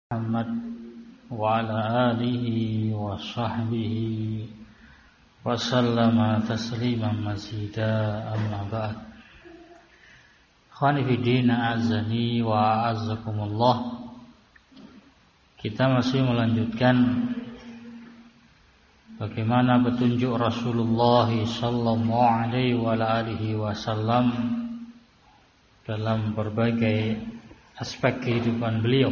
Muhammad wa ala alihi wa sahbihi wa sallama tasliman mazida, amma ba'd. Ikhwani fi din, a'azzani wa a'azzakumullah. Kita masih melanjutkan bagaimana petunjuk Rasulullah sallallahu alaihi wa alihi wasallam dalam berbagai aspek kehidupan beliau,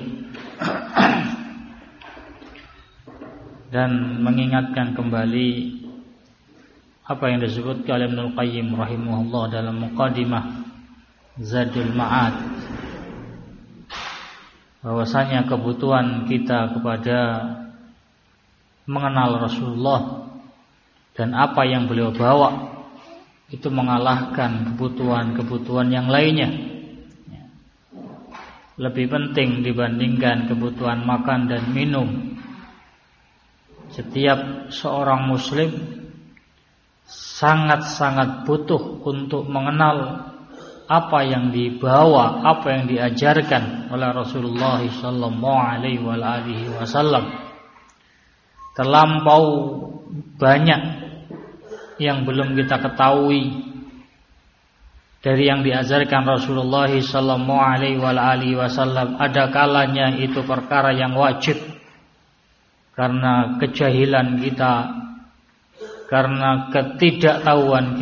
dan mengingatkan kembali apa yang disebut oleh Ibnu Qayyim rahimahullah dalam muqaddimah Zadul Ma'ad, bahwasanya kebutuhan kita kepada mengenal Rasulullah dan apa yang beliau bawa itu mengalahkan kebutuhan-kebutuhan yang lainnya, lebih penting dibandingkan kebutuhan makan dan minum. Setiap seorang muslim sangat-sangat butuh untuk mengenal apa yang dibawa, apa yang diajarkan oleh Rasulullah sallallahu alaihi wasallam. Terlampau banyak yang belum kita ketahui dari yang diajarkan Rasulullah sallallahu alaihi wasallam. Ada kalanya itu perkara yang wajib karena kejahilan kita, karena ketidaktahuan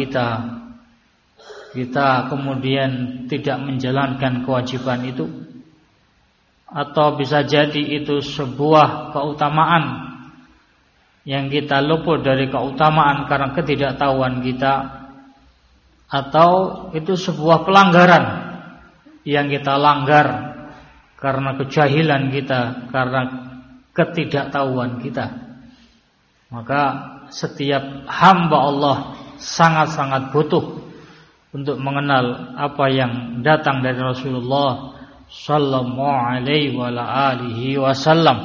kita kemudian tidak menjalankan kewajiban itu, atau bisa jadi itu sebuah keutamaan yang kita luput dari keutamaan karena ketidaktahuan kita, atau itu sebuah pelanggaran yang kita langgar karena kejahilan kita, karena ketidaktahuan kita. Maka setiap hamba Allah sangat-sangat butuh untuk mengenal apa yang datang dari Rasulullah sallallahu alaihi wasallam.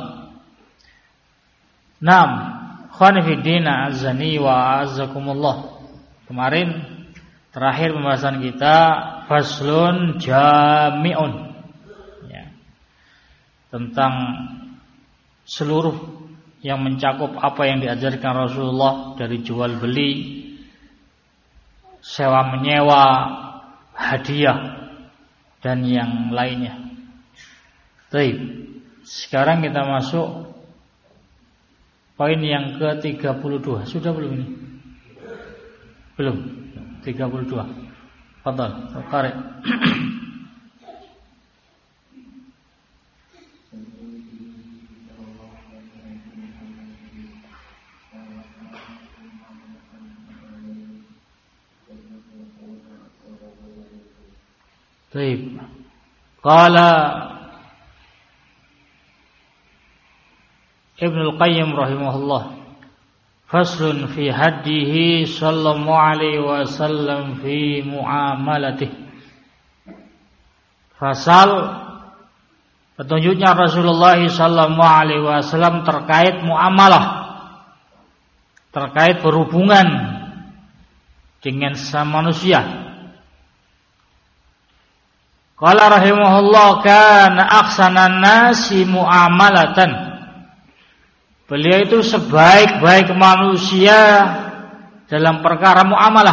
Naam, khani fi din, azani wa azzakumullah. Kemarin terakhir pembahasan kita faslun jami'un, ya, tentang seluruh yang mencakup apa yang diajarkan Rasulullah, dari jual beli, sewa menyewa, hadiah, dan yang lainnya. Baik, sekarang kita masuk poin yang ke-32. Sudah belum ini? Belum. 32. Fadhal, qari. Baik. Qala Ibnu Qayyim rahimahullah, faslun fi haddihi sallallahu alaihi wasallam fi muamalatihi. Fasal petunjuknya Rasulullah sallallahu alaihi wasallam terkait muamalah, terkait berhubungan dengan sesama manusia. Qala rahimahullah, kana ahsanan nasi muamalatan. Beliau itu sebaik-baik manusia dalam perkara muamalah,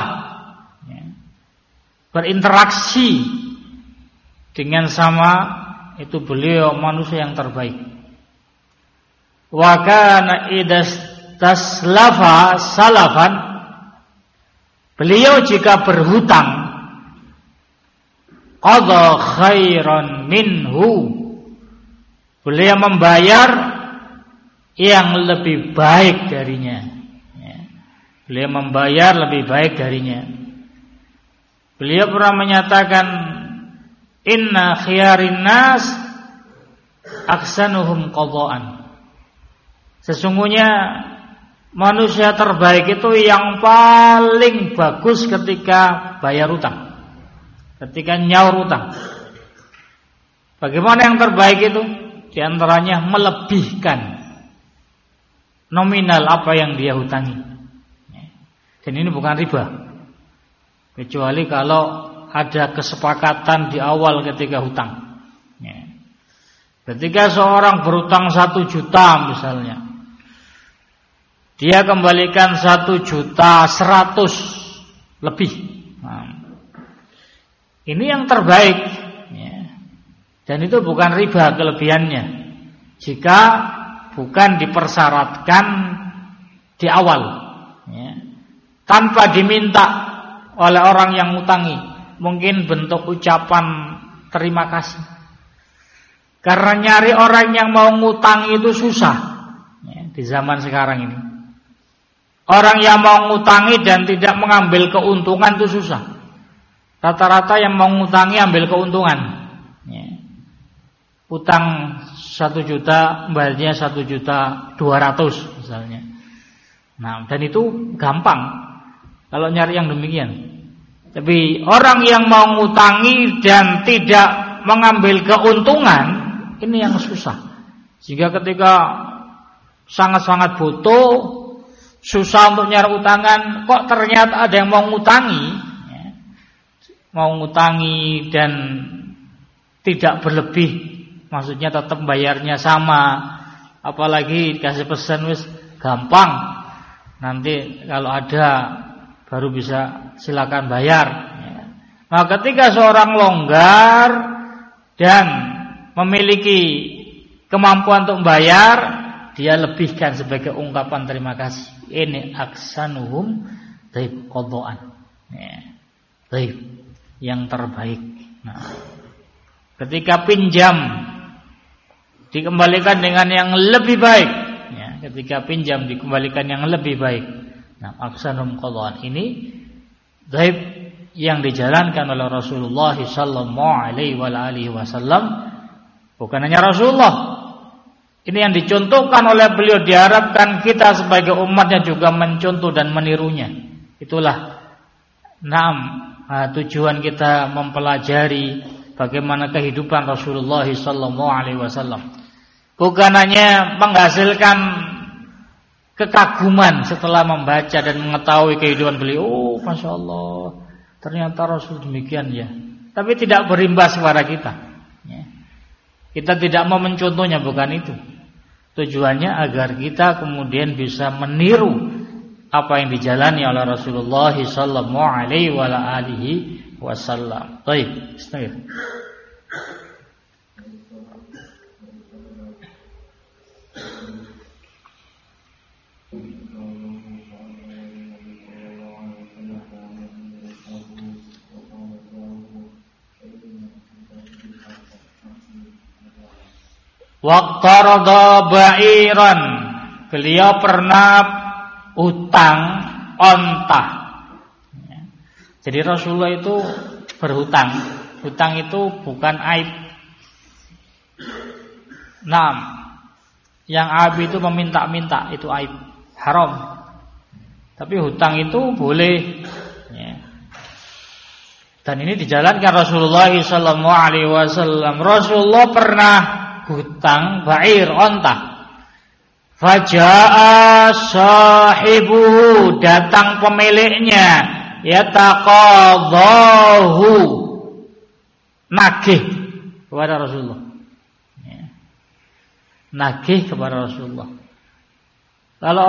berinteraksi dengan sama, itu beliau manusia yang terbaik. Wa kana idastaslafa salafan. Beliau jika berhutang, qadha khairan minhu. Beliau membayar yang lebih baik darinya, ya. Beliau membayar lebih baik darinya. Beliau pernah menyatakan, inna khiyarin nas aksanuhum qadhaan. Sesungguhnya manusia terbaik itu yang paling bagus ketika bayar utang, ketika nyaur utang. Bagaimana yang terbaik itu? Di antaranya melebihkan nominal apa yang dia hutangi. Dan ini bukan riba, kecuali kalau ada kesepakatan di awal ketika hutang. Ketika seorang berutang 1 juta misalnya, dia kembalikan 1.100.000 lebih. Ini yang terbaik, ya. Dan itu bukan riba kelebihannya, jika bukan dipersyaratkan di awal, ya. Tanpa diminta oleh orang yang ngutangi, mungkin bentuk ucapan terima kasih. Karena nyari orang yang mau ngutangi itu susah, ya, di zaman sekarang ini. Orang yang mau ngutangi dan tidak mengambil keuntungan itu susah. Rata-rata yang mau ngutangi ambil keuntungan, ya. Utang 1 juta, bayarnya 1.200.000 misalnya. Nah, dan itu gampang kalau nyari yang demikian. Tapi orang yang mau ngutangi dan tidak mengambil keuntungan, ini yang susah. Sehingga ketika sangat-sangat butuh, susah untuk nyari utangan, kok ternyata ada yang mau ngutangi, ya. Mau ngutangi dan tidak berlebih, maksudnya tetap bayarnya sama, apalagi dikasih pesan wis gampang, nanti kalau ada baru bisa silakan bayar, ya. Nah, ketika seorang longgar dan memiliki kemampuan untuk membayar, dia lebihkan sebagai ungkapan terima kasih. Ini aksanuhum taib qadaan, ya. Taib yang terbaik. Nah, ketika pinjam dikembalikan dengan yang lebih baik, ya. Ketika pinjam dikembalikan yang lebih baik. Nah, aksanum qadaan ini taib yang dijalankan oleh Rasulullah sallallahu alaihi wasallam. Bukan hanya Rasulullah, ini yang dicontohkan oleh beliau, diharapkan kita sebagai umatnya juga mencontoh dan menirunya. Itulah tujuan kita mempelajari bagaimana kehidupan Rasulullah sallallahu alaihi wasallam. Bukan hanya menghasilkan kekaguman setelah membaca dan mengetahui kehidupan beliau. Oh, Masya Allah, ternyata Rasul demikian ya. Tapi tidak berimbas kepada kita, ya. Kita tidak mau mencontohnya, bukan itu. Tujuannya agar kita kemudian bisa meniru apa yang dijalani oleh Rasulullah sallallahu alaihi wasallam. Baik, bismillah. Waqtarada ba'iran, beliau pernah utang onta. Jadi Rasulullah itu berhutang. Hutang itu bukan aib. Nah, yang aib itu meminta-minta, itu aib, haram. Tapi hutang itu boleh, ya. Dan ini dijalankan Rasulullah SAW. Rasulullah pernah hutang ba'ir, onta. Faja'a sahibuhu, datang pemiliknya, yataqadahu, nagih kepada Rasulullah, ya. Nagih kepada Rasulullah. Kalau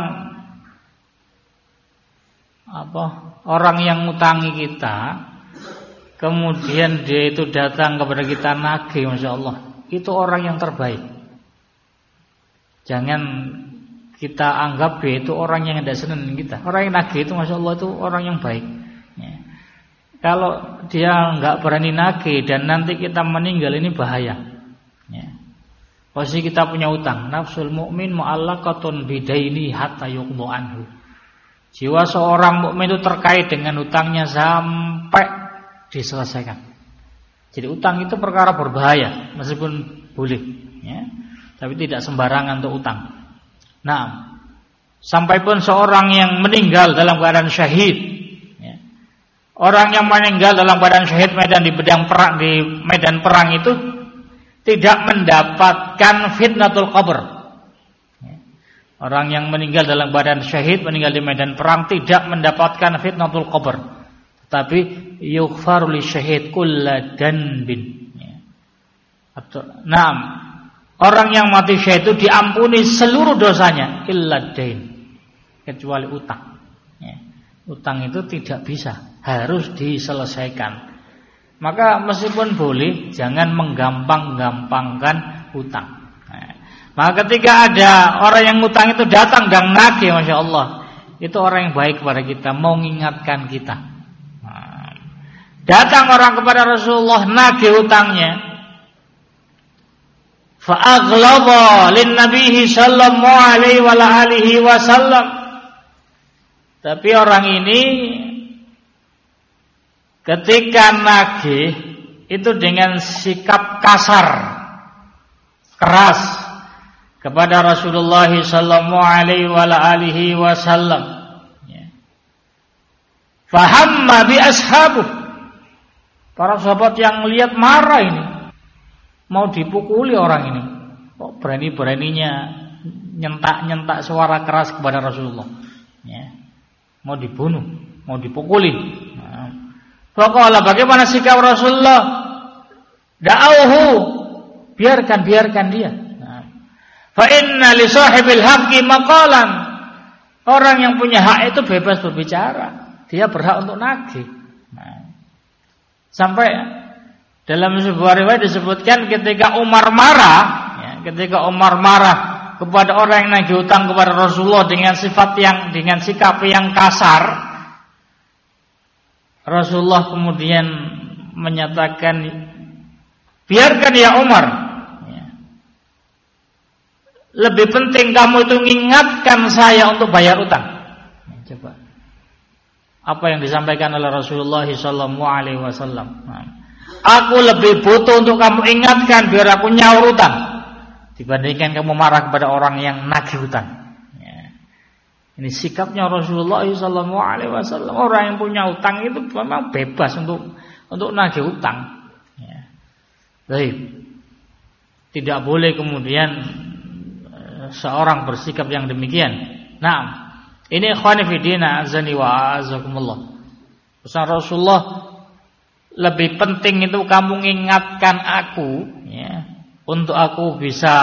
orang yang ngutangi kita, kemudian dia itu datang kepada kita nagih, Masya Allah, itu orang yang terbaik. Jangan kita anggap dia itu orang yang tidak senang kita. Orang yang nagih itu, Masya Allah, itu orang yang baik, ya. Kalau dia nggak berani nagih dan nanti kita meninggal, ini bahaya, ya. Posisi kita punya utang, nafsul mukmin mu'allaqatun bidaini hatta yuqda anhu. Jiwa seorang mukmin itu terkait dengan utangnya sampai diselesaikan. Jadi utang itu perkara berbahaya, meskipun boleh, ya, tapi tidak sembarangan untuk utang. Nah, sampai pun seorang yang meninggal dalam keadaan syahid, ya. Orang yang meninggal dalam keadaan syahid di medan perang itu tidak mendapatkan fitnatul qabr. Ya. Orang yang meninggal dalam keadaan syahid, meninggal di medan perang, tidak mendapatkan fitnatul qabr. Tapi yughfaru li syahid kulla danbin, ya. Naam, Orang yang mati syahid itu diampuni seluruh dosanya illa dain, kecuali utang. Ya. Utang itu tidak bisa, harus diselesaikan. Maka meskipun boleh, jangan menggampang-gampangkan utang. Nah, maka ketika ada orang yang utang itu datang dan nagih, masya Allah, itu orang yang baik kepada kita, mau mengingatkan kita. Nah, datang orang kepada Rasulullah nagih utangnya. Fa'aghlaba lin-nabihi sallallahu alaihi wa alihi wasallam. Tapi orang ini ketika nagih itu dengan sikap kasar, keras kepada Rasulullah sallallahu alaihi wa alihi wasallam. Fahamma bi ashabuh. Para sahabat yang melihat marah ini, mau dipukuli orang ini. Kok berani-beraninya nyentak-nyentak suara keras kepada Rasulullah. Ya. Mau dibunuh, mau dipukuli. Faqala, bagaimana sikap Rasulullah? Da'auhu, biarkan dia. Fa inna li sahibil haqqi maqalan. Orang yang punya hak itu bebas berbicara. Dia berhak untuk nagih. Sampai dalam sebuah riwayat disebutkan ketika Umar marah kepada orang yang nagih utang kepada Rasulullah dengan sikap yang kasar, Rasulullah kemudian menyatakan, biarkan ya Umar, lebih penting kamu itu mengingatkan saya untuk bayar utang. Coba apa yang disampaikan oleh Rasulullah SAW. Aku lebih butuh untuk kamu ingatkan biar aku nyaur utang dibandingkan kamu marah kepada orang yang nagih utang. Ya. Ini sikapnya Rasulullah SAW. Orang yang punya utang itu memang bebas untuk nagih utang. Ya. Baik. Tidak boleh kemudian seorang bersikap yang demikian. Nah, ini ikhwani fillah azani wa azakumullah. Pesan Rasulullah, lebih penting itu kamu mengingatkan aku, ya, untuk aku bisa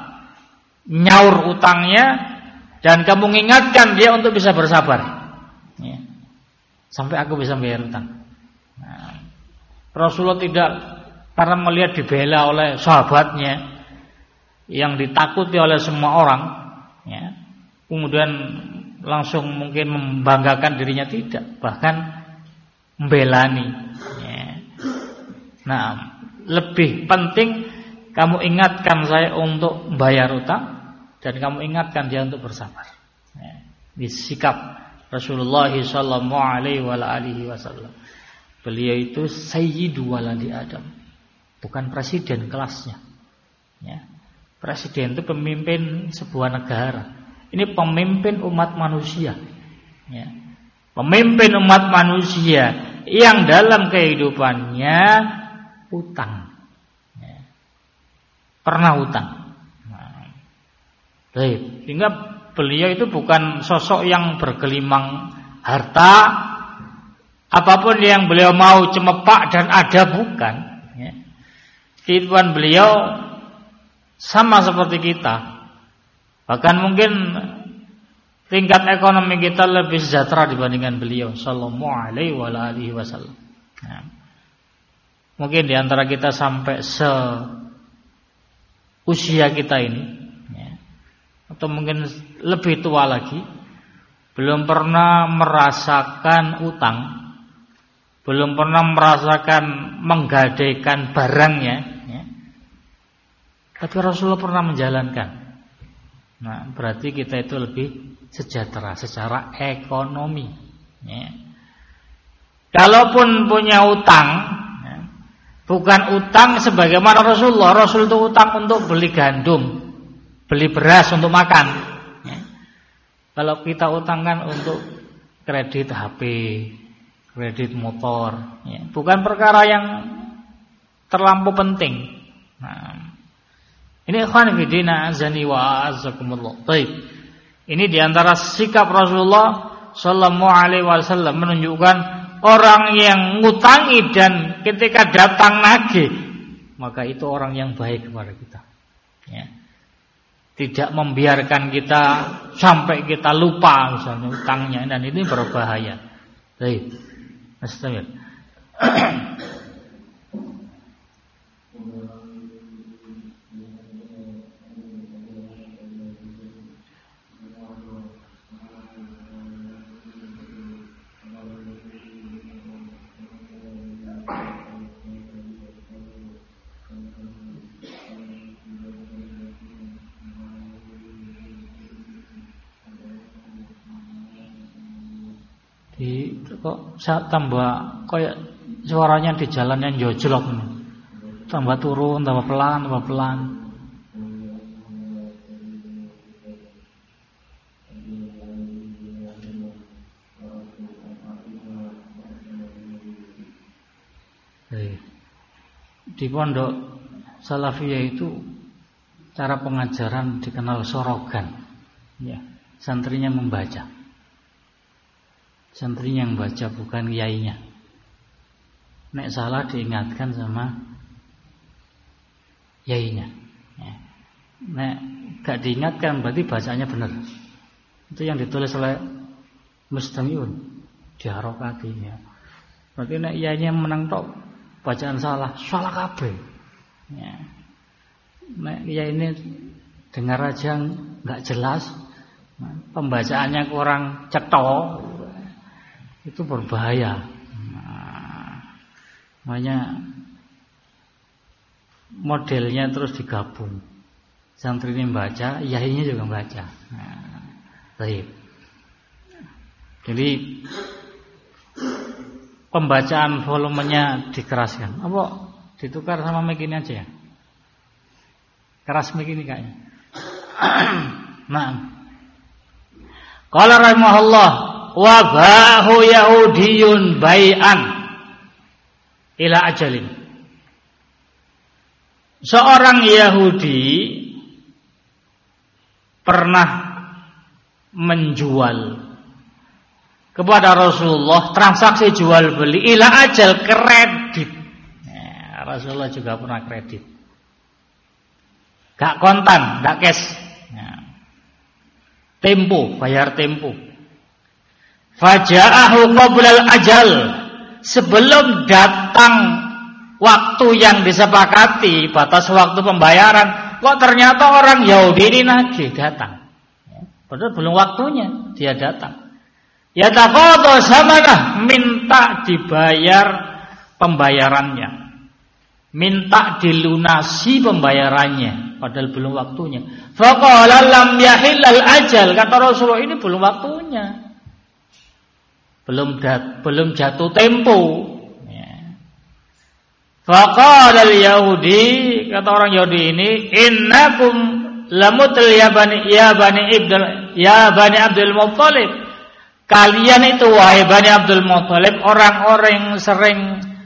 nyaur utangnya, dan kamu mengingatkan dia untuk bisa bersabar, ya, sampai aku bisa bayar utang. Nah, Rasulullah tidak, karena melihat dibela oleh sahabatnya yang ditakuti oleh semua orang, ya, kemudian langsung mungkin membanggakan dirinya, tidak, bahkan membelani. Ya. Nah, lebih penting kamu ingatkan saya untuk bayar utang, dan kamu ingatkan dia untuk bersabar. Ya. Di sikap Rasulullah sallallahu alaihi wasallam. Beliau itu sayyidu waladi Adam, bukan presiden kelasnya. Ya. Presiden itu pemimpin sebuah negara. Ini pemimpin umat manusia, ya. Pemimpin umat manusia yang dalam kehidupannya utang, ya. Pernah utang. Nah, baik. Sehingga beliau itu bukan sosok yang bergelimang harta, apapun yang beliau mau cemepak dan ada, bukan, ya. Kehidupan beliau sama seperti kita. Bahkan mungkin tingkat ekonomi kita lebih sejahtera dibandingkan beliau sallallahu alaihi wasallam. Nah, mungkin di antara kita sampai usia kita ini, ya, atau mungkin lebih tua lagi, belum pernah merasakan utang, belum pernah merasakan menggadaikan barangnya, ya. Tapi Rasulullah pernah menjalankan. Nah, berarti kita itu lebih sejahtera secara ekonomi, ya. Kalaupun punya utang, ya, bukan utang sebagaimana Rasulullah. Rasul itu utang untuk beli gandum, beli beras untuk makan, ya. Kalau kita utang kan untuk kredit HP, kredit motor, ya. Bukan perkara yang terlampau penting. Nah, ini ikhwan fillah azani wa azakumullah. Baik. Ini diantara sikap Rasulullah sallallahu alaihi wasallam menunjukkan orang yang ngutangi dan ketika datang nagih, maka itu orang yang baik kepada kita. Ya. Tidak membiarkan kita sampai kita lupa misalnya utangnya, dan ini berbahaya. Baik. Astagfirullah. Kok tambah kayak suaranya di jalan yang jojlok nih. Tambah turun, tambah pelan. Di pondok Salafiyah itu cara pengajaran dikenal sorogan. Ya, santrinya membaca. Santrinya yang baca, bukan kiainya. Nek salah diingatkan sama kiainya. Nek gak diingatkan berarti bacanya benar. Itu yang ditulis oleh Mustamiun diharokati ya. Berarti nek kiainya menang tok bacaan salah kabeh. Ya. Nek kiai ini dengar aja nggak jelas, pembacaannya kurang cetok, itu berbahaya. Makanya modelnya terus digabung. Santri ini baca, yainya juga baca. Baik. Jadi pembacaan volumenya dikeraskan. Apa ditukar sama mic ini aja ya? Keras mic ini kayaknya. Nah. Qala rahimahullah wa bahu yahudiyun bai'an ila ajalin. Seorang Yahudi pernah menjual kepada Rasulullah transaksi jual beli ila ajal, kredit. Ya, Rasulullah juga pernah kredit. Gak kontan, gak cash. Ya. Tempo, bayar tempo. Faja'ahu qablal ajal, sebelum datang waktu yang disepakati, batas waktu pembayaran, kok ternyata orang Yahudi ini nagih datang. Padahal belum waktunya dia datang. Ya taqadha samanah, minta dibayar pembayarannya, minta dilunasi pembayarannya, padahal belum waktunya. Faqala lam yahillal ajal, kata Rasulullah ini belum waktunya. Belum jatuh tempo. Ya. Faqala al-Yahudi, kata orang Yahudi ini, innakum lamutul ya bani Abdul Muttalib. Kalian itu wahai Bani Abdul Muttalib orang-orang yang sering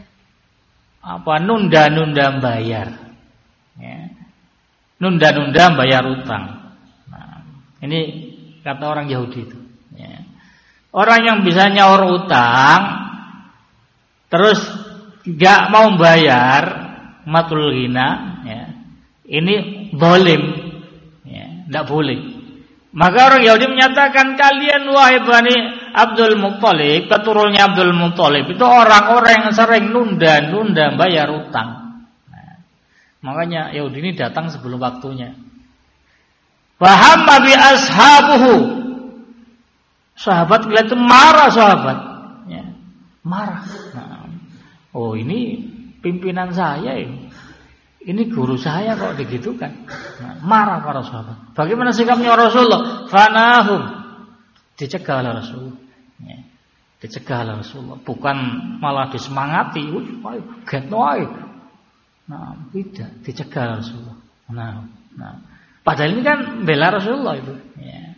nunda-nunda bayar. Ya. Nunda-nunda bayar utang. Nah, ini kata orang Yahudi itu. Ya. Orang yang bisa nyaur utang terus gak mau bayar matul ghina, ya. Ini zalim. Ya, enggak boleh. Maka orang Yahudi menyatakan kalian wahai Bani Abdul Muttalib, keturunannya Abdul Muttalib itu orang-orang yang sering nunda-nunda bayar utang. Nah, makanya Yahudi ini datang sebelum waktunya. Fahamma bi ashabuhu. Sahabat itu marah sahabat. Ya, marah. Nah, oh ini pimpinan saya ini. Ini guru saya kok digitukan. Nah, marah para sahabat. Bagaimana sikapnya Rasulullah? Fanahum. Dicegah oleh Rasulullah. Ya. Dicegah oleh Rasulullah. Bukan malah disemangati. Get noy. Nah, tidak. Dicegah oleh Rasulullah. Nah. Padahal ini kan bela Rasulullah itu. Ya.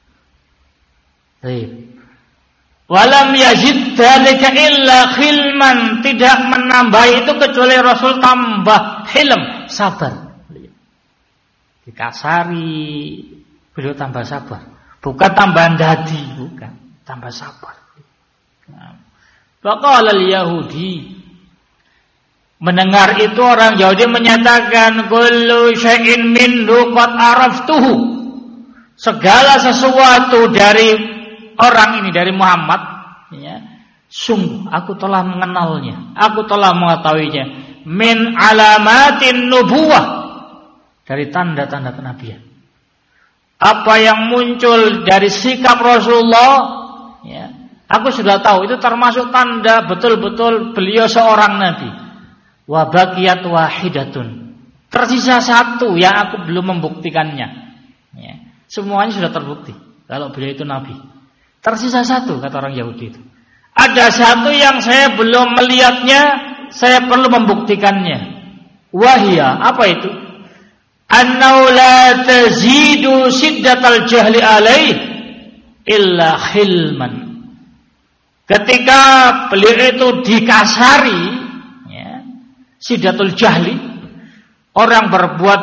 Baik. Walam yazid dzalika illa khilman, tidak menambah itu kecuali Rasul tambah hilm, sabar. Dikasari beliau tambah sabar, bukan tambahan dadi, bukan, tambah sabar. Faqala al-Yahudi, mendengar itu orang Yahudi menyatakan kullu syai'in minhu qad araftuhu. Segala sesuatu dari orang ini, dari Muhammad, ya, sungguh aku telah mengenalnya, aku telah mengetahuinya. Min alamatin nubuwah, dari tanda-tanda kenabian. Apa yang muncul dari sikap Rasulullah, ya, aku sudah tahu. Itu termasuk tanda betul-betul beliau seorang nabi. Wa baqiyat wahidatun, tersisa satu yang aku belum membuktikannya, ya. Semuanya sudah terbukti kalau beliau itu nabi. Tersisa satu, kata orang Yahudi itu. Ada satu yang saya belum melihatnya, saya perlu membuktikannya. Wahia, apa itu? Annau la tazidu siddatal jahli alaih illa khilman. Ketika beliau itu dikasari, ya, siddatul jahli, orang berbuat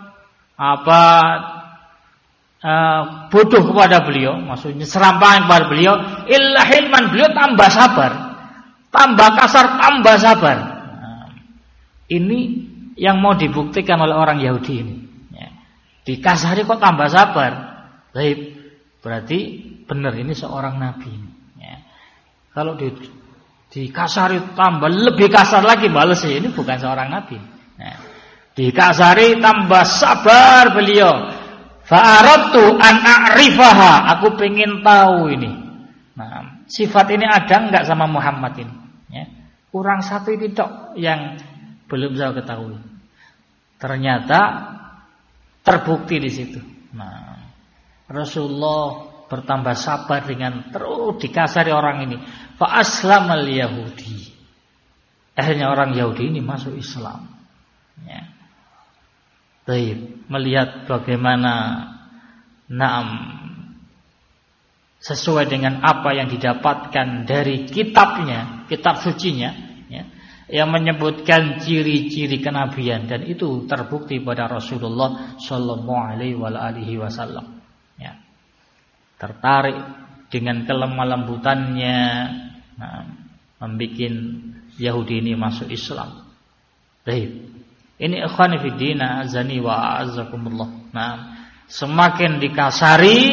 bodoh kepada beliau, maksudnya serampangan kepada beliau, illa hilman, beliau tambah sabar, tambah kasar, tambah sabar. Ini yang mau dibuktikan oleh orang Yahudi ini, ya. Dikasari kok tambah sabar, berarti benar ini seorang nabi, ya. Kalau dikasari tambah lebih kasar lagi balas, ini bukan seorang nabi, ya. Dikasari tambah sabar beliau. Fa'aradtu an a'rifaha, aku pengen tahu ini. Nah, sifat ini ada enggak sama Muhammad ini, ya. Kurang satu itu tok yang belum saya ketahui. Ternyata terbukti di situ. Nah, Rasulullah bertambah sabar dengan terus dikasari orang ini. Fa aslamal yahudi, akhirnya orang Yahudi ini masuk Islam, ya. Baik, melihat bagaimana sesuai dengan apa yang didapatkan dari kitabnya, kitab sucinya, ya, yang menyebutkan ciri-ciri kenabian, dan itu terbukti pada Rasulullah Shallallahu Alaihi Wasallam. Ya. Tertarik dengan kelemah lembutannya, membuat Yahudi ini masuk Islam. Baik. Ini ikhwani fiddina azani wa a'azzakumullah. Nah, semakin dikasari,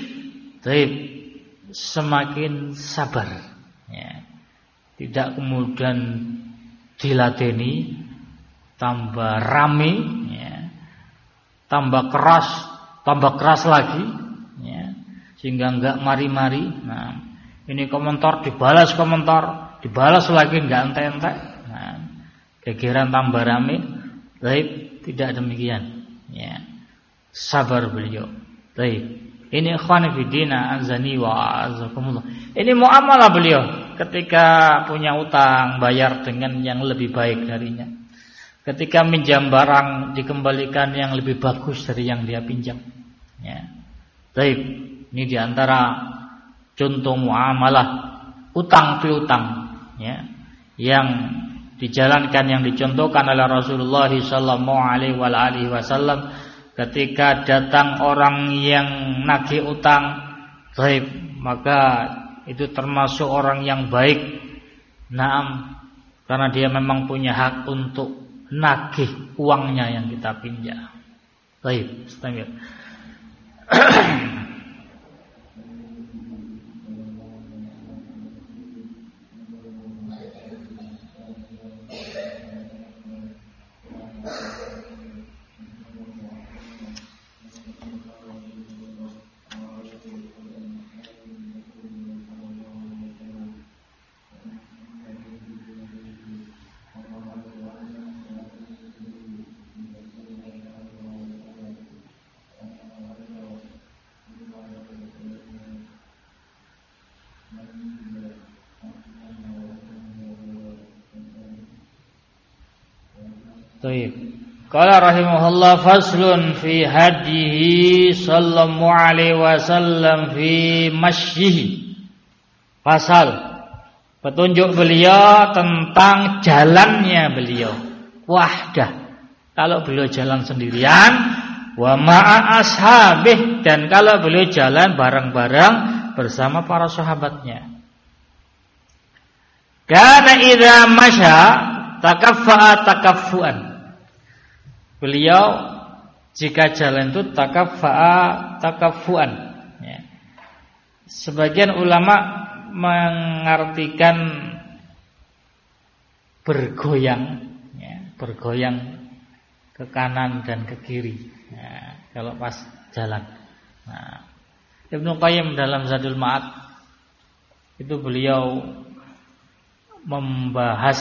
semakin sabar, ya. Tidak kemudian diladeni, tambah rame, ya. Tambah keras lagi, ya. Sehingga enggak mari-mari. Nah, ini komentar dibalas lagi, enggak entek-entek. Nah, gegeran tambah rame. Tidak demikian, ya. Sabar beliau. Ini ikhwan fillah azani wa azakumullah. Ini muamalah beliau ketika punya utang, bayar dengan yang lebih baik darinya. Ketika minjam barang, dikembalikan yang lebih bagus dari yang dia pinjam, ya. Ini diantara contoh muamalah utang piutang, ya, yang dijalankan, yang dicontohkan oleh Rasulullah sallallahu alaihi wasallam ketika datang orang yang nagih utang, maka itu termasuk orang yang baik. Karena dia memang punya hak untuk nagih uangnya yang kita pinjam. Bismillah. Qala rahimahullah faslun fi hadihi sallallahu alaihi wasallam fi masyihi. Pasal petunjuk beliau tentang jalannya beliau. Wahdah, kalau beliau jalan sendirian, wa ma'a ashabih, dan kalau beliau jalan bareng-bareng bersama para sahabatnya. Karena idza masya, takaffa'a takaffuan. Beliau jika jalan itu takaffa'a takaffuan. Ya. Sebagian ulama mengartikan bergoyang, ya, bergoyang ke kanan dan ke kiri. Ya, kalau pas jalan. Nah, Ibnu Qayyim dalam Zadul Ma'ad itu beliau membahas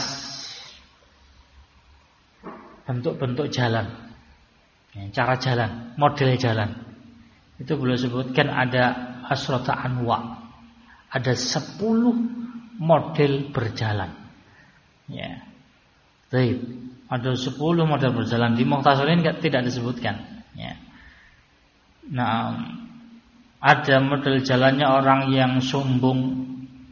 bentuk-bentuk jalan, ya, cara jalan, model jalan. Itu beliau sebutkan ada asrata anwa, ada 10 model berjalan. Ya, baik. Ada 10 model berjalan. Di Mukhtasarin tidak disebutkan. Ya. Nah, ada model jalannya orang yang sombong,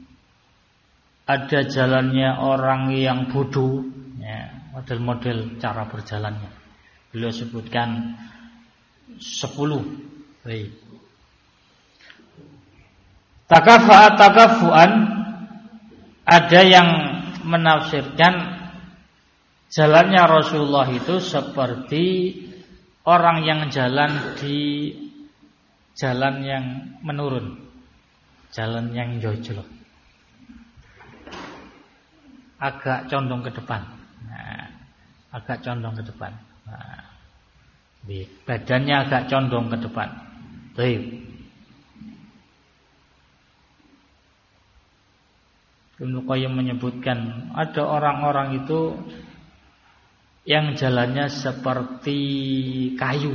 ada jalannya orang yang bodoh. Ya, model-model cara berjalannya. Beliau sebutkan 10. Baik. Takaffa'a takaffuan, ada yang menafsirkan jalannya Rasulullah itu seperti orang yang jalan di jalan yang menurun, jalan yang jojlok, agak condong ke depan. Nah, agak condong ke depan. Nah, badannya agak condong ke depan. Baik. Ibnu Qayyim menyebutkan ada orang-orang itu yang jalannya seperti kayu.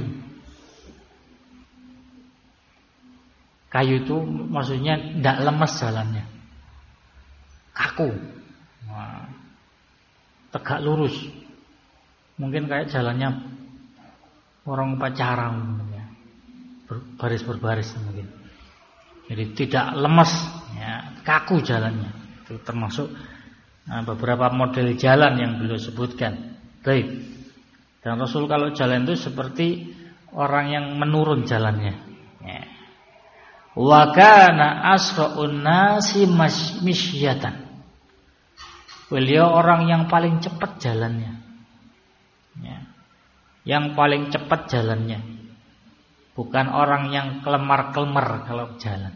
Kayu itu maksudnya tidak lemes jalannya, kaku, nah, tegak lurus. Mungkin kayak jalannya orang upacara, ya, baris berbaris mungkin. Jadi tidak lemes, ya, kaku jalannya. Itu termasuk beberapa model jalan yang beliau sebutkan. Baik. Dan Rasul kalau jalan itu seperti orang yang menurun jalannya. Ya. Wa kana asra'un nasi mishyatan. Beliau orang yang paling cepat jalannya. Ya. Yang paling cepat jalannya. Bukan orang yang kelemar-kelemar kalau jalan.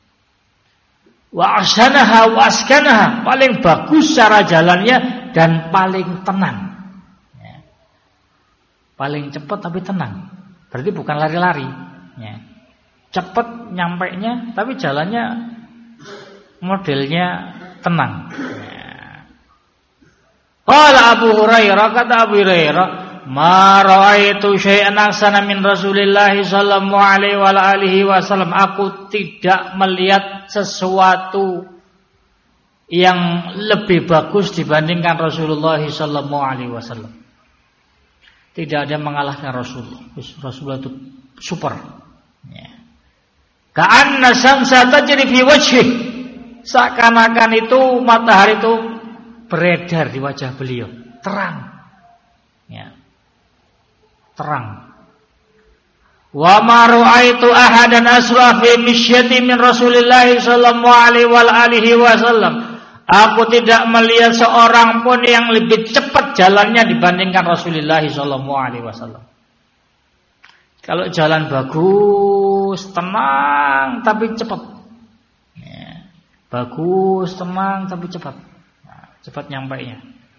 Wa ahsanaha wa askanaha, paling bagus cara jalannya dan paling tenang. Ya. Paling cepat tapi tenang. Berarti bukan lari-lari. Ya. Cepat nyampainya tapi jalannya modelnya tenang. Ya. Qala Abu Hurairah, kata Abu Hurairah, ma ra'aitu syai'an ahsana min Rasulillah sallallahu alaihi wa alihi wasallam. Aku tidak melihat sesuatu yang lebih bagus dibandingkan Rasulullah sallallahu alaihi wasallam. Tidak ada yang mengalahkan Rasulullah. Rasulullah itu super. Ya. Ka'anna syamsa tajri fi wajhi. Seakan-akan itu matahari itu beredar di wajah beliau, terang. Ya. Terang. Wa ma ra'aitu ahadan asra fi misyati min Rasulillah sallallahu alaihi wa alihi wasallam. Aku tidak melihat seorang pun yang lebih cepat jalannya dibandingkan Rasulullah sallallahu alaihi wasallam. Kalau jalan bagus, tenang tapi cepat. Ya. Bagus, tenang tapi cepat. Nah, cepat nyampainya.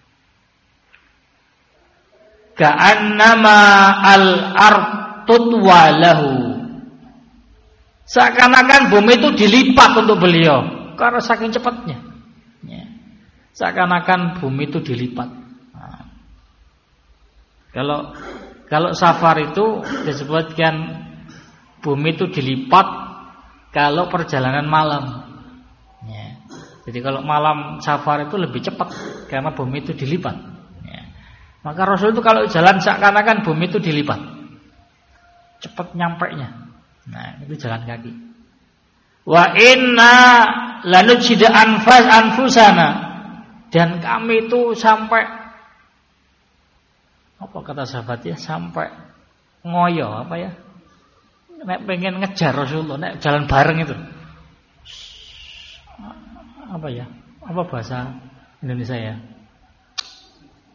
Ka'annama al-ard tutwalahu. Seakan-akan bumi itu dilipat untuk beliau karena saking cepatnya. Ya. Seakan-akan bumi itu dilipat. Nah. Kalau safar itu disebutkan bumi itu dilipat kalau perjalanan malam. Ya. Jadi kalau malam safar itu lebih cepat karena bumi itu dilipat. Ya. Maka Rasul itu kalau jalan seakan-akan bumi itu dilipat, cepat nyampainya. Nah, itu jalan kaki. Wa inna lanujida anfusana, dan kami itu sampai, apa kata sahabat ya, sampai ngoyo apa ya, nek pengen ngejar Rasulullah, nek jalan bareng itu, apa ya, apa bahasa Indonesia ya,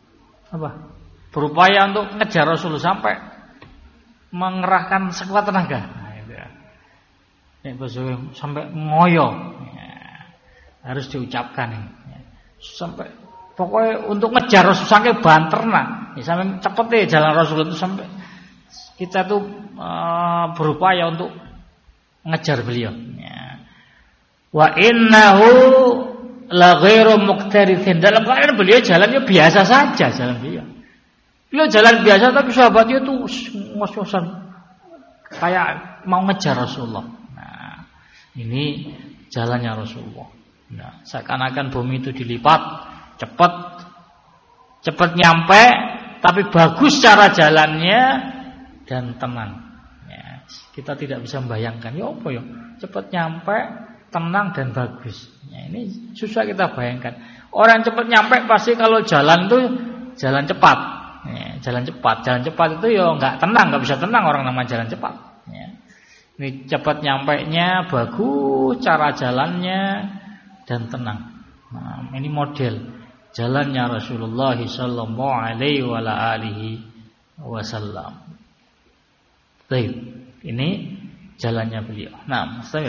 berupaya untuk ngejar Rasulullah sampai mengerahkan sekuat tenaga. Nah, itu ya. Sampai ngoyo. Ya, harus diucapkan ya. Sampai pokoknya untuk ngejar Rasul sampai banterna. Ya, sampai cepet ya jalan Rasul itu sampai kita tuh berupaya untuk ngejar beliau. Ya. Wa innahu la ghairu muqtarithin. Dalam keadaan beliau jalannya biasa saja jalan beliau. Beliau jalan biasa tapi sahabatnya tuh ngos-ngosan kayak mau ngejar Rasulullah. Nah, ini jalannya Rasulullah. Nah, seakan-akan bumi itu dilipat, cepat nyampe, tapi bagus cara jalannya dan tenang. Ya, kita tidak bisa membayangkan, ya apa ya, cepat nyampe, tenang dan bagus. Ya, ini susah kita bayangkan. Orang cepat nyampe pasti kalau jalan tuh jalan cepat. Ya, jalan cepat itu ya nggak tenang, nggak bisa tenang orang namanya jalan cepat. Ya. Ini cepat nyampainya bagus, cara jalannya dan tenang. Nah, ini model jalannya Rasulullah sallallahu alaihi wasallam. Baik, ini jalannya beliau. Nah, mustahil.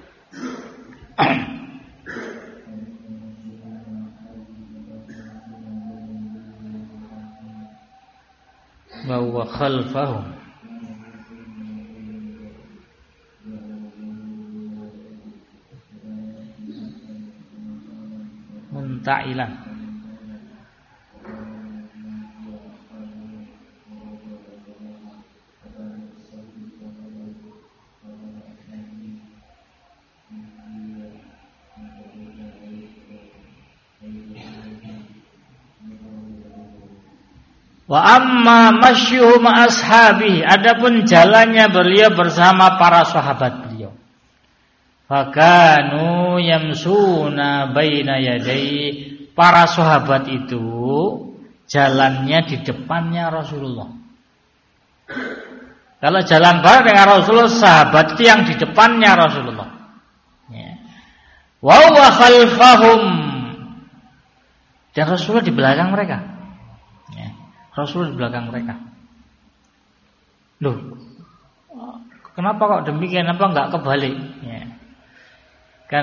Wa huwa khalfahum munta'ilan. Wa amma masyuhu ma ashabihi, adapun jalannya beliau bersama para sahabat beliau. Fakanu yamsuna baina yadai, para sahabat itu jalannya di depannya Rasulullah. Kalau jalan bareng dengan Rasulullah, sahabat itu yang di depannya Rasulullah. Ya. Wa huwa khalfahum, dan Rasulullah di belakang mereka. Ya. Rasulullah di belakang mereka. Loh, kenapa kok demikian? Apa enggak kebalik? Ya. Kan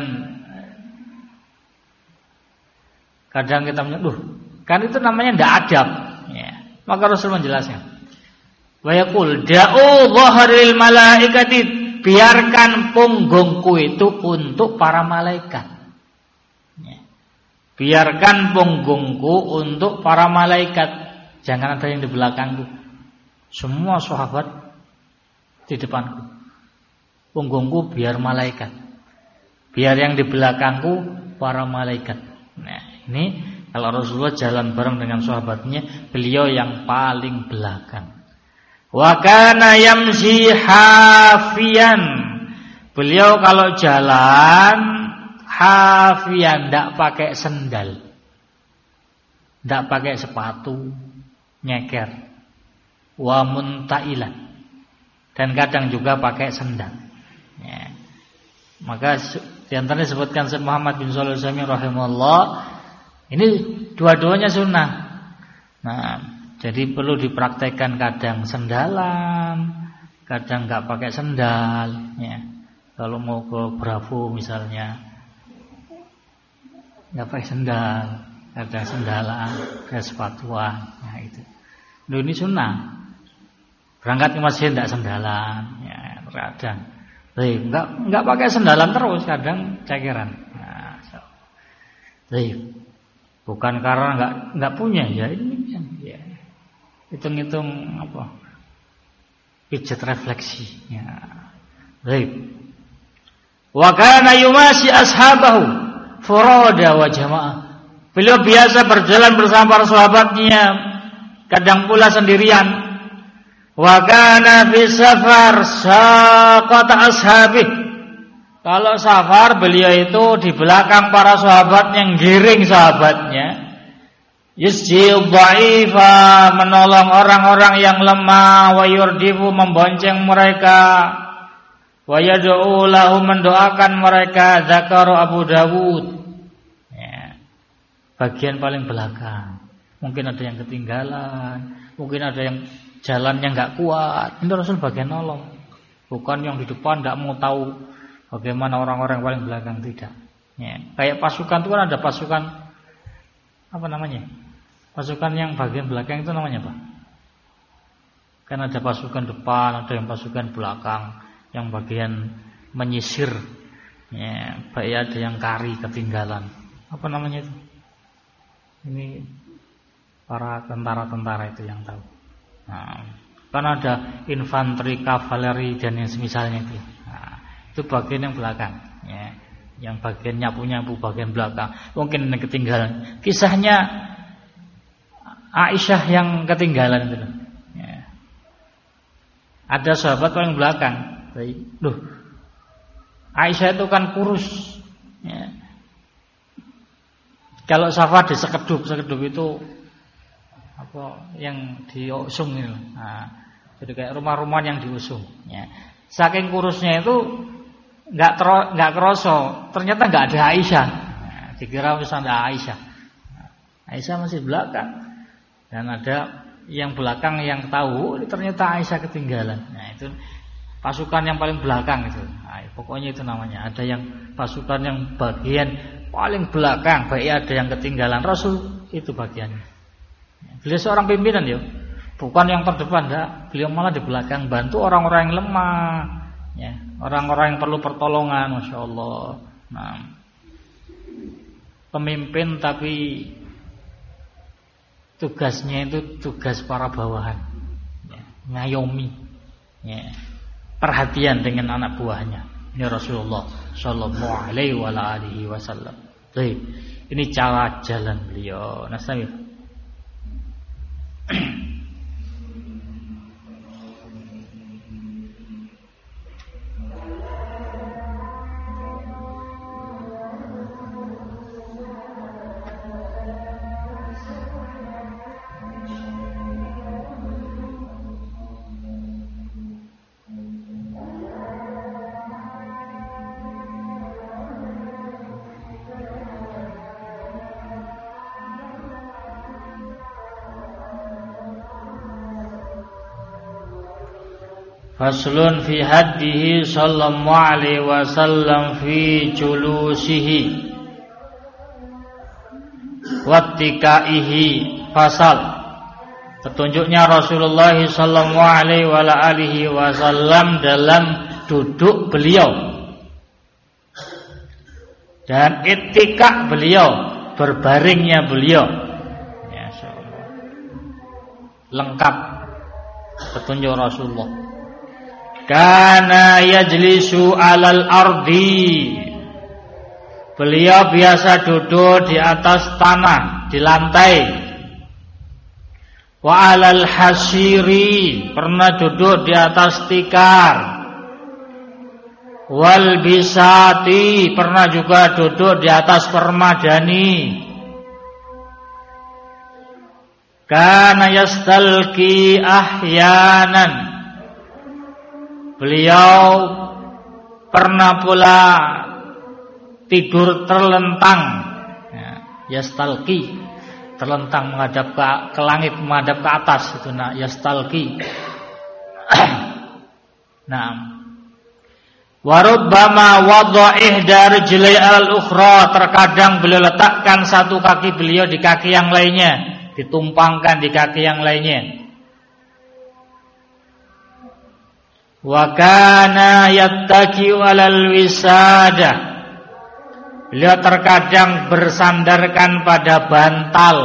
kadang kita loh, kan itu namanya ndak adab. Ya. Maka Rasul menjelaskan. Wa yaqul da'u dhahril malaikati, biarkan punggungku itu untuk para malaikat. Ya. Biarkan punggungku untuk para malaikat. Jangan ada yang di belakangku. Semua sahabat di depanku. Punggungku biar malaikat. Biar yang di belakangku para malaikat. Nah, ini kalau Rasulullah jalan bareng dengan sahabatnya, beliau yang paling belakang. Wa kana yamshi hafiyan. Beliau kalau jalan hafiyan, tidak pakai sendal, tidak pakai sepatu, nyeker. Wa muntailan, dan kadang juga pakai sendal. Ya. Maka di antaranya disebutkan Syekh Muhammad bin Shalih Al-Utsaimin rahimahullah, ini dua-duanya sunnah. Nah, jadi perlu dipraktekkan, kadang sendalan, kadang nggak pakai sendal. Ya. Kalau mau ke Bravo misalnya, nggak pakai sendal, kadang sendalan, kayak sepatuan. Nah, itu. Loh, ini sunnah. Berangkat ke masjid tidak sendalan, ya, kadang. Enggak pakai sendalan terus, kadang cekeran. Nah, so. Bukan karena enggak punya, ya ini ya. Hitung-hitung apa? Pijet refleksi. Ya. Wa kana yumasi ashabahu furada wa jamaah. Beliau biasa berjalan bersama para sahabatnya, kadang pula sendirian. Wa kana fi safar saqata ashabih. Kalau safar beliau itu di belakang para sahabat yang giring sahabatnya. Yusjil dha'ifa, menolong orang-orang yang lemah, wa yurdifu, membonceng mereka, wa yad'u lahu, mendoakan mereka. Zakar Abu Dawud. Ya. Bagian paling belakang. Mungkin ada yang ketinggalan, mungkin ada yang jalannya nggak kuat. Itu Rasul bagian nolong. Bukan yang di depan nggak mau tahu bagaimana orang-orang paling belakang, tidak. Ya. Kayak pasukan itu kan ada pasukan apa namanya? Pasukan yang bagian belakang itu namanya apa? Kan ada pasukan depan, ada yang pasukan belakang, yang bagian menyisir. Ya, baik ada yang kari ketinggalan. Apa namanya itu? Ini para tentara-tentara itu yang tahu. Nah, kan ada infanteri, kavaleri dan yang semisalnya itu. Nah, itu bagian yang belakang. Ya, yang bagian nyapu-nyapu bagian belakang. Mungkin yang ketinggalan. Kisahnya Aisyah yang ketinggalan itu. Ya. Ada sahabat paling belakang. Loh, Aisyah itu kan kurus. Ya. Kalau Safa disekedup itu apa yang diusung itu. Nah, jadi kayak rumah-rumah yang diusung. Ya. Saking kurusnya itu nggak kerasa. Ternyata nggak ada Aisyah. Nah, dikira misalnya ada Aisyah. Nah, Aisyah masih belakang. Dan ada yang belakang yang tahu ternyata Aisyah ketinggalan. Nah, itu pasukan yang paling belakang itu. Nah, pokoknya itu namanya. Ada yang pasukan yang bagian paling belakang, baik ada yang ketinggalan. Rasul itu bagiannya. Beliau seorang pimpinan ya, bukan yang terdepan, enggak. Beliau malah di belakang bantu orang-orang yang lemah, ya, orang-orang yang perlu pertolongan, masya Allah. Nah, pemimpin tapi tugasnya itu tugas para bawahan, ya, ngayomi, ya, perhatian dengan anak buahnya. Ini Rasulullah Shallallahu Alaihi Wasallam. Baik, ini cara jalan beliau. Nasabih. Faslun fi haddihi sallallahu alaihi wasallam fi julusihi wattikaihi. Fasal petunjuknya Rasulullah sallallahu alaihi wasallam dalam duduk beliau dan ittika beliau, berbaringnya beliau. Ya, insyaallah lengkap petunjuk Rasulullah. Kana yajlisu alal ardi. Beliau biasa duduk di atas tanah, di lantai. Wa alal hasiri, pernah duduk di atas tikar. Wal bisati, pernah juga duduk di atas permadani. Kana yastalqi ahyanan. Beliau pernah pula tidur terlentang, ya, yastalqi, terlentang menghadap ke langit, menghadap ke atas itu nak yastalqi. Nah, warubbama wadha ihda rijlai al-ukhra, terkadang beliau letakkan satu kaki beliau di kaki yang lainnya, ditumpangkan di kaki yang lainnya. Wa kana yattaki'u 'alal wisada. Beliau terkadang bersandarkan pada bantal,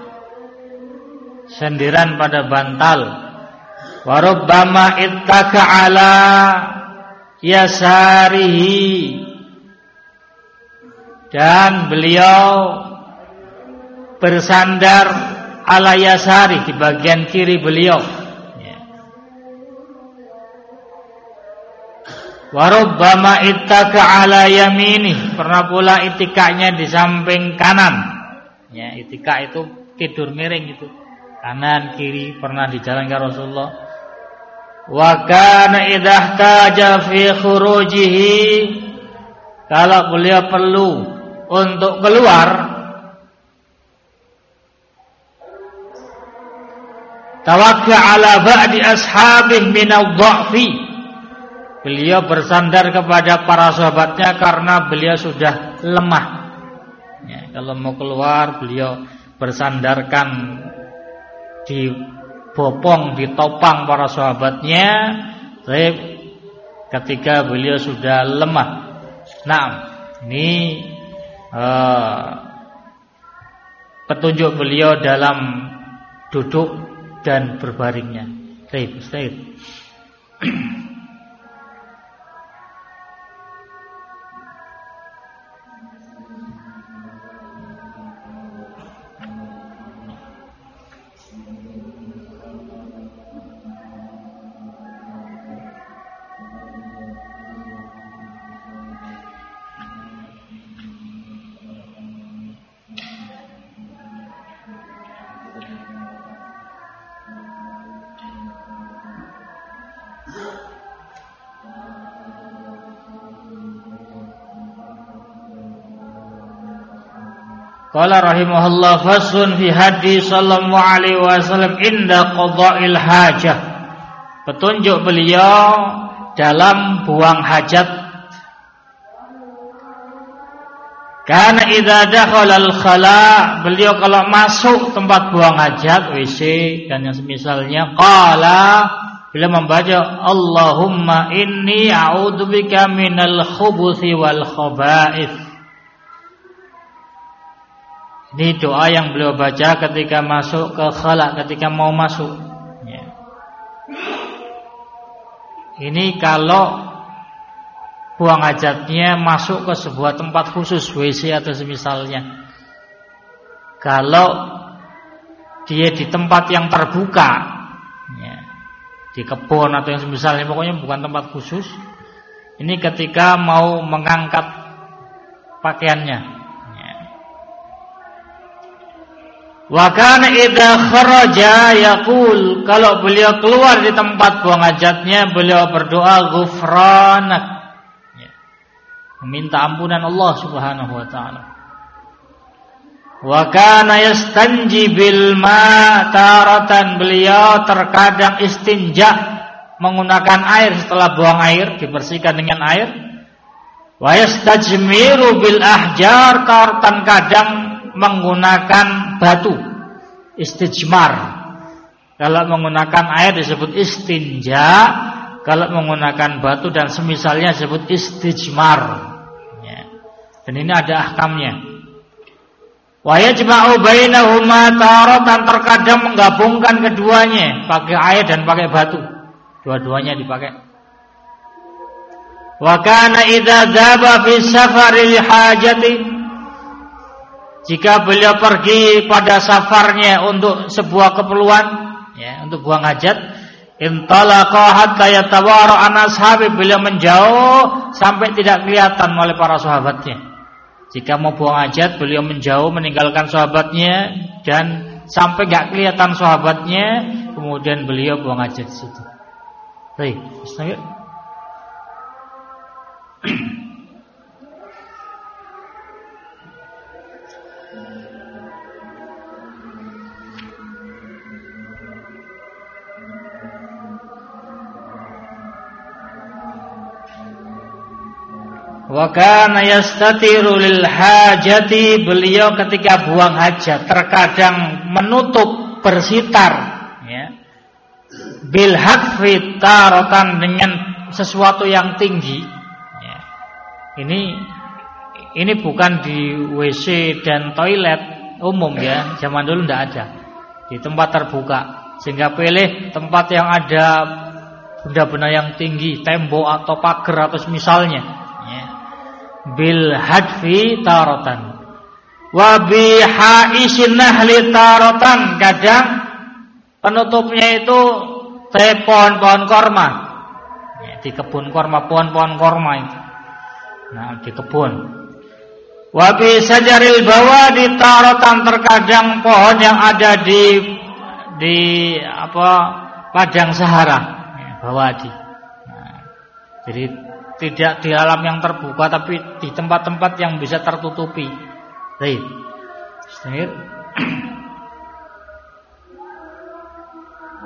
sendiran pada bantal. Wa rubbama ittaka 'ala yasarihi. Dan beliau bersandar ala yasari, di bagian kiri beliau. Warubbama ittaka ala yamini, pernah pula itikanya di samping kanan. Ya, itika itu tidur miring itu. Kanan kiri pernah dijalankan Rasulullah. Wa kana idza ihtaja fi khurujihi, kalau beliau perlu untuk keluar, Tawakka ala ba'di ashabih minadh-dha'fi. Beliau bersandar kepada para sahabatnya karena beliau sudah lemah. Ya, kalau mau keluar beliau bersandarkan di bopong, di topang para sahabatnya. Ketika beliau sudah lemah. Nah, ini petunjuk beliau dalam duduk dan berbaringnya. Baik. Qala rahimahullah fasun fi hadis sallallahu alaihi wasallam inda qada'il hajah. Petunjuk beliau dalam buang hajat. Karena idza dakhala al-khala, beliau kalau masuk tempat buang hajat, WC dan yang semisalnya, qala, beliau membaca Allahumma inni a'udzubika minal khubuthi wal khaba'ith. Ini doa yang beliau baca ketika masuk ke khala, ketika mau masuk. Ya. Ini kalau buang hajatnya masuk ke sebuah tempat khusus, WC atau semisalnya. Kalau dia di tempat yang terbuka, ya, di kebun atau yang semisalnya, pokoknya bukan tempat khusus. Ini ketika mau mengangkat pakaiannya. Wa kana idza kharaja yaqul, kalau beliau keluar di tempat buang hajatnya beliau berdoa ghufranak, ya, meminta ampunan Allah Subhanahu wa taala. Wa kana yastanji bil ma taratan, beliau terkadang istinja menggunakan air setelah buang air, dibersihkan dengan air. Wa yastajmiru bil ahjar, taratan kadang menggunakan batu, istijmar. Kalau menggunakan air disebut istinja, kalau menggunakan batu dan semisalnya disebut istijmar, ya. Dan ini ada ahkamnya. Wa yajma'u bainahuma taratan, terkadang menggabungkan keduanya, pakai air dan pakai batu, dua-duanya dipakai. Wa kana idza dzaba fi safaril hajati, jika beliau pergi pada safarnya untuk sebuah keperluan, ya, untuk buang hajat, intalaqa hatta yatawara an ashabi, beliau menjauh sampai tidak kelihatan oleh para sahabatnya. Jika mau buang hajat, beliau menjauh meninggalkan sahabatnya dan sampai enggak kelihatan sahabatnya, kemudian beliau buang hajat di situ. Baik, bismillah. Wa kana yastatiru lil hajati, beliau ketika buang hajat terkadang menutup, bersitar, ya, bil hadfi taratan, dengan sesuatu yang tinggi, ya. Ini bukan di WC dan toilet umum, ya, zaman dulu tidak ada, di tempat terbuka, sehingga pilih tempat yang ada benda-benda yang tinggi, tembok atau pagar atau semisalnya, bil hadfi taratan wa bi haisin nahli taratan, kadang penutupnya itu pohon-pohon korma, ya, di kebun korma, pohon-pohon korma itu, nah, di kebun. Wa bi sajaril bawadi taratan, terkadang pohon yang ada di padang Sahara, ya, bawadi. Nah, jadi tidak di alam yang terbuka, tapi di tempat-tempat yang bisa tertutupi. Baik.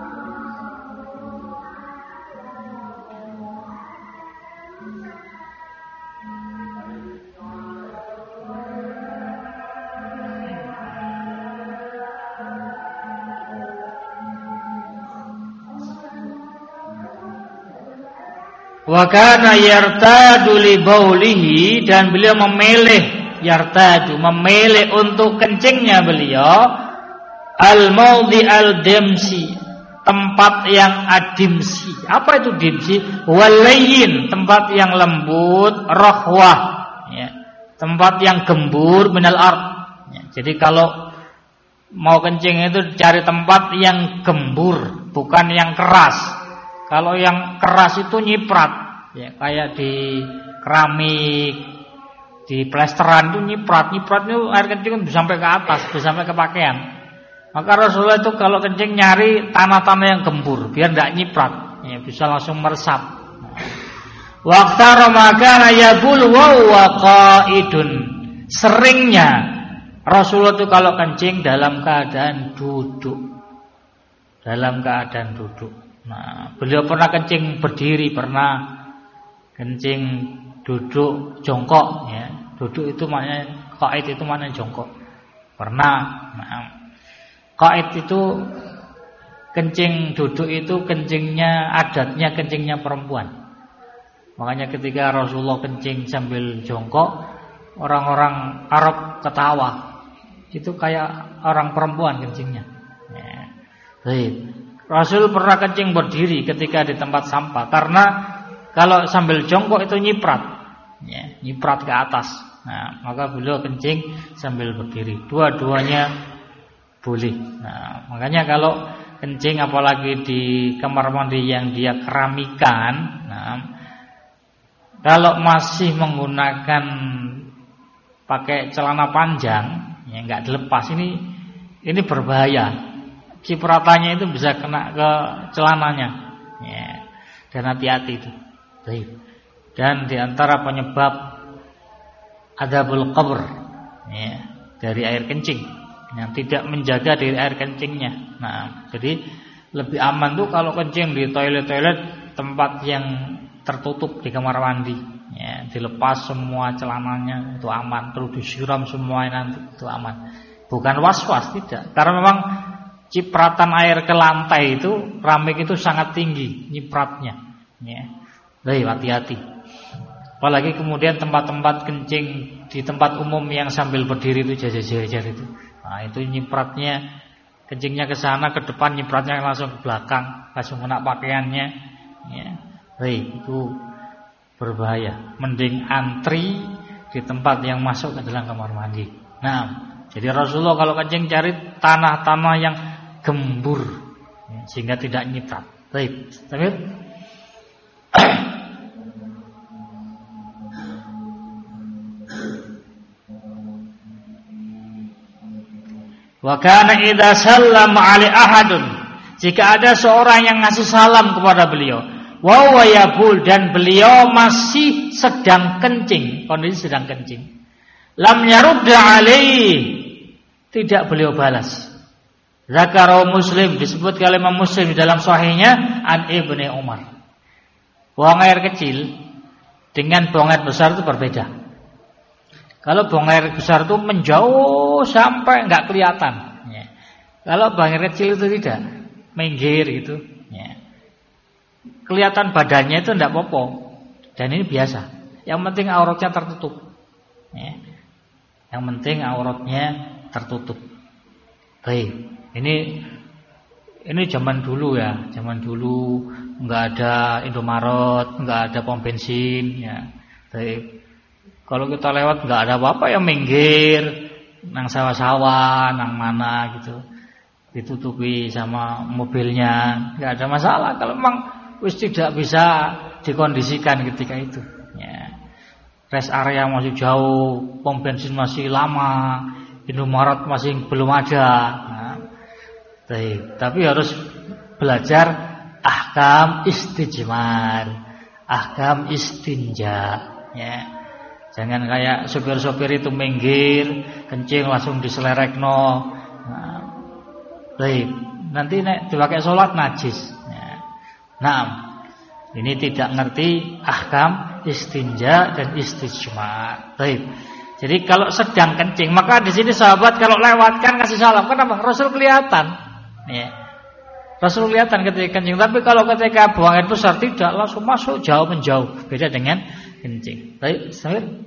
Wa kana yartadu li baulihi, dan beliau memilih memilih untuk kencingnya beliau al-maudhi al-dimsi, tempat yang adimsi. Apa itu dimsi? Walayyin, tempat yang lembut, rahwah, ya, tempat yang gembur, minal ard. Ya, jadi kalau mau kencing itu cari tempat yang gembur, bukan yang keras. Kalau yang keras itu nyiprat, ya, kayak di keramik, di plesteran itu nyiprat itu air kencing bisa sampai ke atas, bisa sampai ke pakaian. Maka Rasulullah itu kalau kencing nyari tanah-tanah yang gembur, biar tidak nyiprat, ya, bisa langsung meresap. Waqta ramakana yabul wa qaidun, seringnya Rasulullah itu kalau kencing dalam keadaan duduk, Nah, beliau pernah kencing berdiri, pernah kencing duduk jongkok, ya. Duduk itu maknanya qaid, itu maknanya jongkok. Pernah. Nah, qaid itu kencing duduk itu kencingnya adatnya kencingnya perempuan. Makanya ketika Rasulullah kencing sambil jongkok, orang-orang Arab ketawa. Itu kayak orang perempuan kencingnya. Ya. Baik. Rasul pernah kencing berdiri ketika di tempat sampah, karena kalau sambil jongkok itu nyiprat, ya, nyiprat ke atas. Nah, maka beliau kencing sambil berdiri. Dua-duanya boleh. Nah, makanya kalau kencing apalagi di kamar mandi yang dia keramikan, nah, kalau masih menggunakan pakai celana panjang, ya nggak dilepas, ini berbahaya. Cipratannya itu bisa kena ke celananya, ya. Dan hati-hati itu. Dan diantara penyebab adzabul qabr, ya, dari air kencing, yang tidak menjaga dari air kencingnya. Nah, jadi lebih aman tuh kalau kencing di toilet-toilet tempat yang tertutup di kamar mandi, ya, dilepas semua celananya itu aman, terus disiram semua nanti itu aman. Bukan was-was, tidak, karena memang cipratan air ke lantai itu, keramik itu sangat tinggi nyipratnya, ya. Baik, hati-hati. Apalagi kemudian tempat-tempat kencing di tempat umum yang sambil berdiri itu jajar-jajar itu. Nah, itu nyipratnya, kencingnya ke sana, ke depan, nyipratnya langsung ke belakang, langsung kena pakaiannya, ya. Baik, itu berbahaya. Mending antri di tempat yang masuk ke dalam kamar mandi. Nah, jadi Rasulullah kalau kencing cari tanah-tanah yang gembur, ya, sehingga tidak nyiprat. Baik, tapi wa kana idza sallama ali ahadun, jika ada seorang yang ngasih salam kepada beliau, wa huwa yabul, dan beliau masih sedang kencing, kondisi sedang kencing, lam yarudda alaihi, tidak beliau balas. Zakarahu Muslim, disebut kalimat Muslim dalam sahihnya, an Ibnu Umar. Buang air kecil dengan buang air besar itu berbeda. Kalau buang air besar itu menjauh sampai enggak kelihatan, ya. Kalau buang air kecil itu tidak, minggir gitu, ya. Kelihatan badannya itu enggak apa-apa. Dan ini biasa. Yang penting auratnya tertutup, ya. Yang penting auratnya tertutup. Baik. Ini zaman dulu, ya. Zaman dulu enggak ada Indomaret, enggak ada pom bensin, ya. Baik. Kalau kita lewat enggak ada apa-apa, ya minggir nang sawah-sawah, nang mana gitu. Ditutupi sama mobilnya, enggak ada masalah. Kalau memang wis tidak bisa dikondisikan ketika itu, ya. Rest area masih jauh, pom bensin masih lama, Indomaret masih belum ada. Nah, tapi harus belajar ahkam istijmar, ahkam istinja, ya. Jangan kayak sopir-sopir itu minggir, kencing langsung diselerekno. Nah, nanti nek dipakai sholat najis, ya. Nah, Ini tidak ngerti ahkam istinja dan istijmar. Baik. Jadi kalau sedang kencing, maka di sini sahabat kalau lewatkan kasih salam. Kenapa? Rasul kelihatan. Ya. Rasul kelihatan ketika kencing. Tapi kalau ketika buang air besar tidak, langsung masuk jauh menjauh. Beda dengan kencing. Baik, Samir.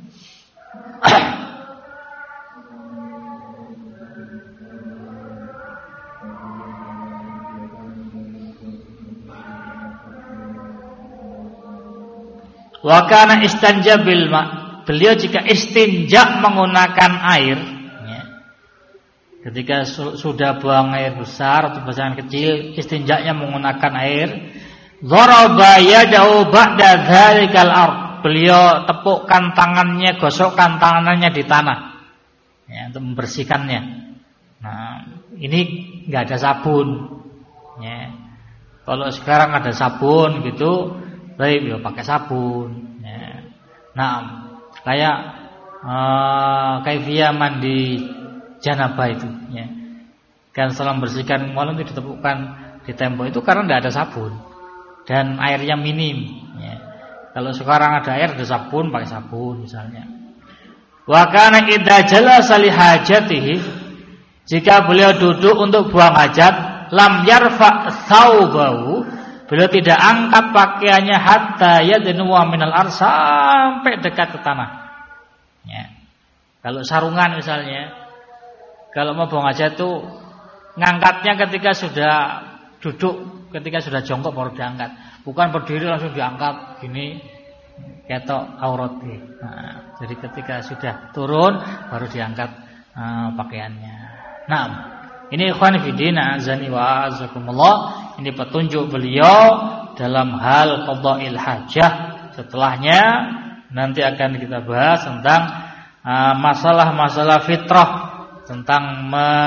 Wa kana istanja bil ma. Beliau jika istinja menggunakan air, ya, ketika sudah buang air besar atau buang kecil, istinjanya menggunakan air. Dharaba yadahu ba'da dzalikal ard. Beliau tepukkan tangannya, gosokkan tangannya di tanah, ya, untuk membersihkannya. Nah, ini nggak ada sabun. Ya. Kalau sekarang ada sabun gitu, baik, ya pakai sabun. Ya. Nah, kayak kaifiyah mandi janabah itu, ya. Kan setelah membersihkan malam itu ditepukkan di tembok itu karena tidak ada sabun dan airnya minim, ya. Kalau sekarang ada air, ada sabun, pakai sabun misalnya. Wa kana idza jalasa li hajatihi, jika beliau duduk untuk buang hajat, lam yarfa thawbahu, beliau tidak angkat pakaiannya hatta yadnuwa minal ard, sampai dekat ke tanah. Ya. Kalau sarungan misalnya, kalau mau buang hajat itu ngangkatnya ketika sudah duduk, ketika sudah jongkok baru diangkat. Bukan berdiri langsung diangkat gini ketok aurat. Nah, jadi ketika sudah turun baru diangkat pakaiannya. Nah, ini ikhwan fillah azani wa azakumullah, ini petunjuk beliau dalam hal qada'il hajah. Setelahnya nanti akan kita bahas tentang masalah-masalah fitrah, tentang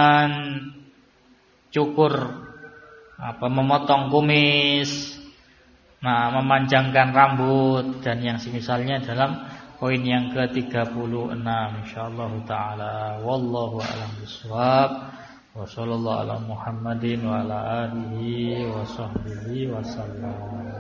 mencukur memotong kumis, memanjangkan rambut dan yang semisalnya dalam poin yang ke-36 insyaallah taala. Wallahu a'lam bishawab. Wa sallallahu ala Muhammadin wa ala alihi wa sahbihi wa sallam.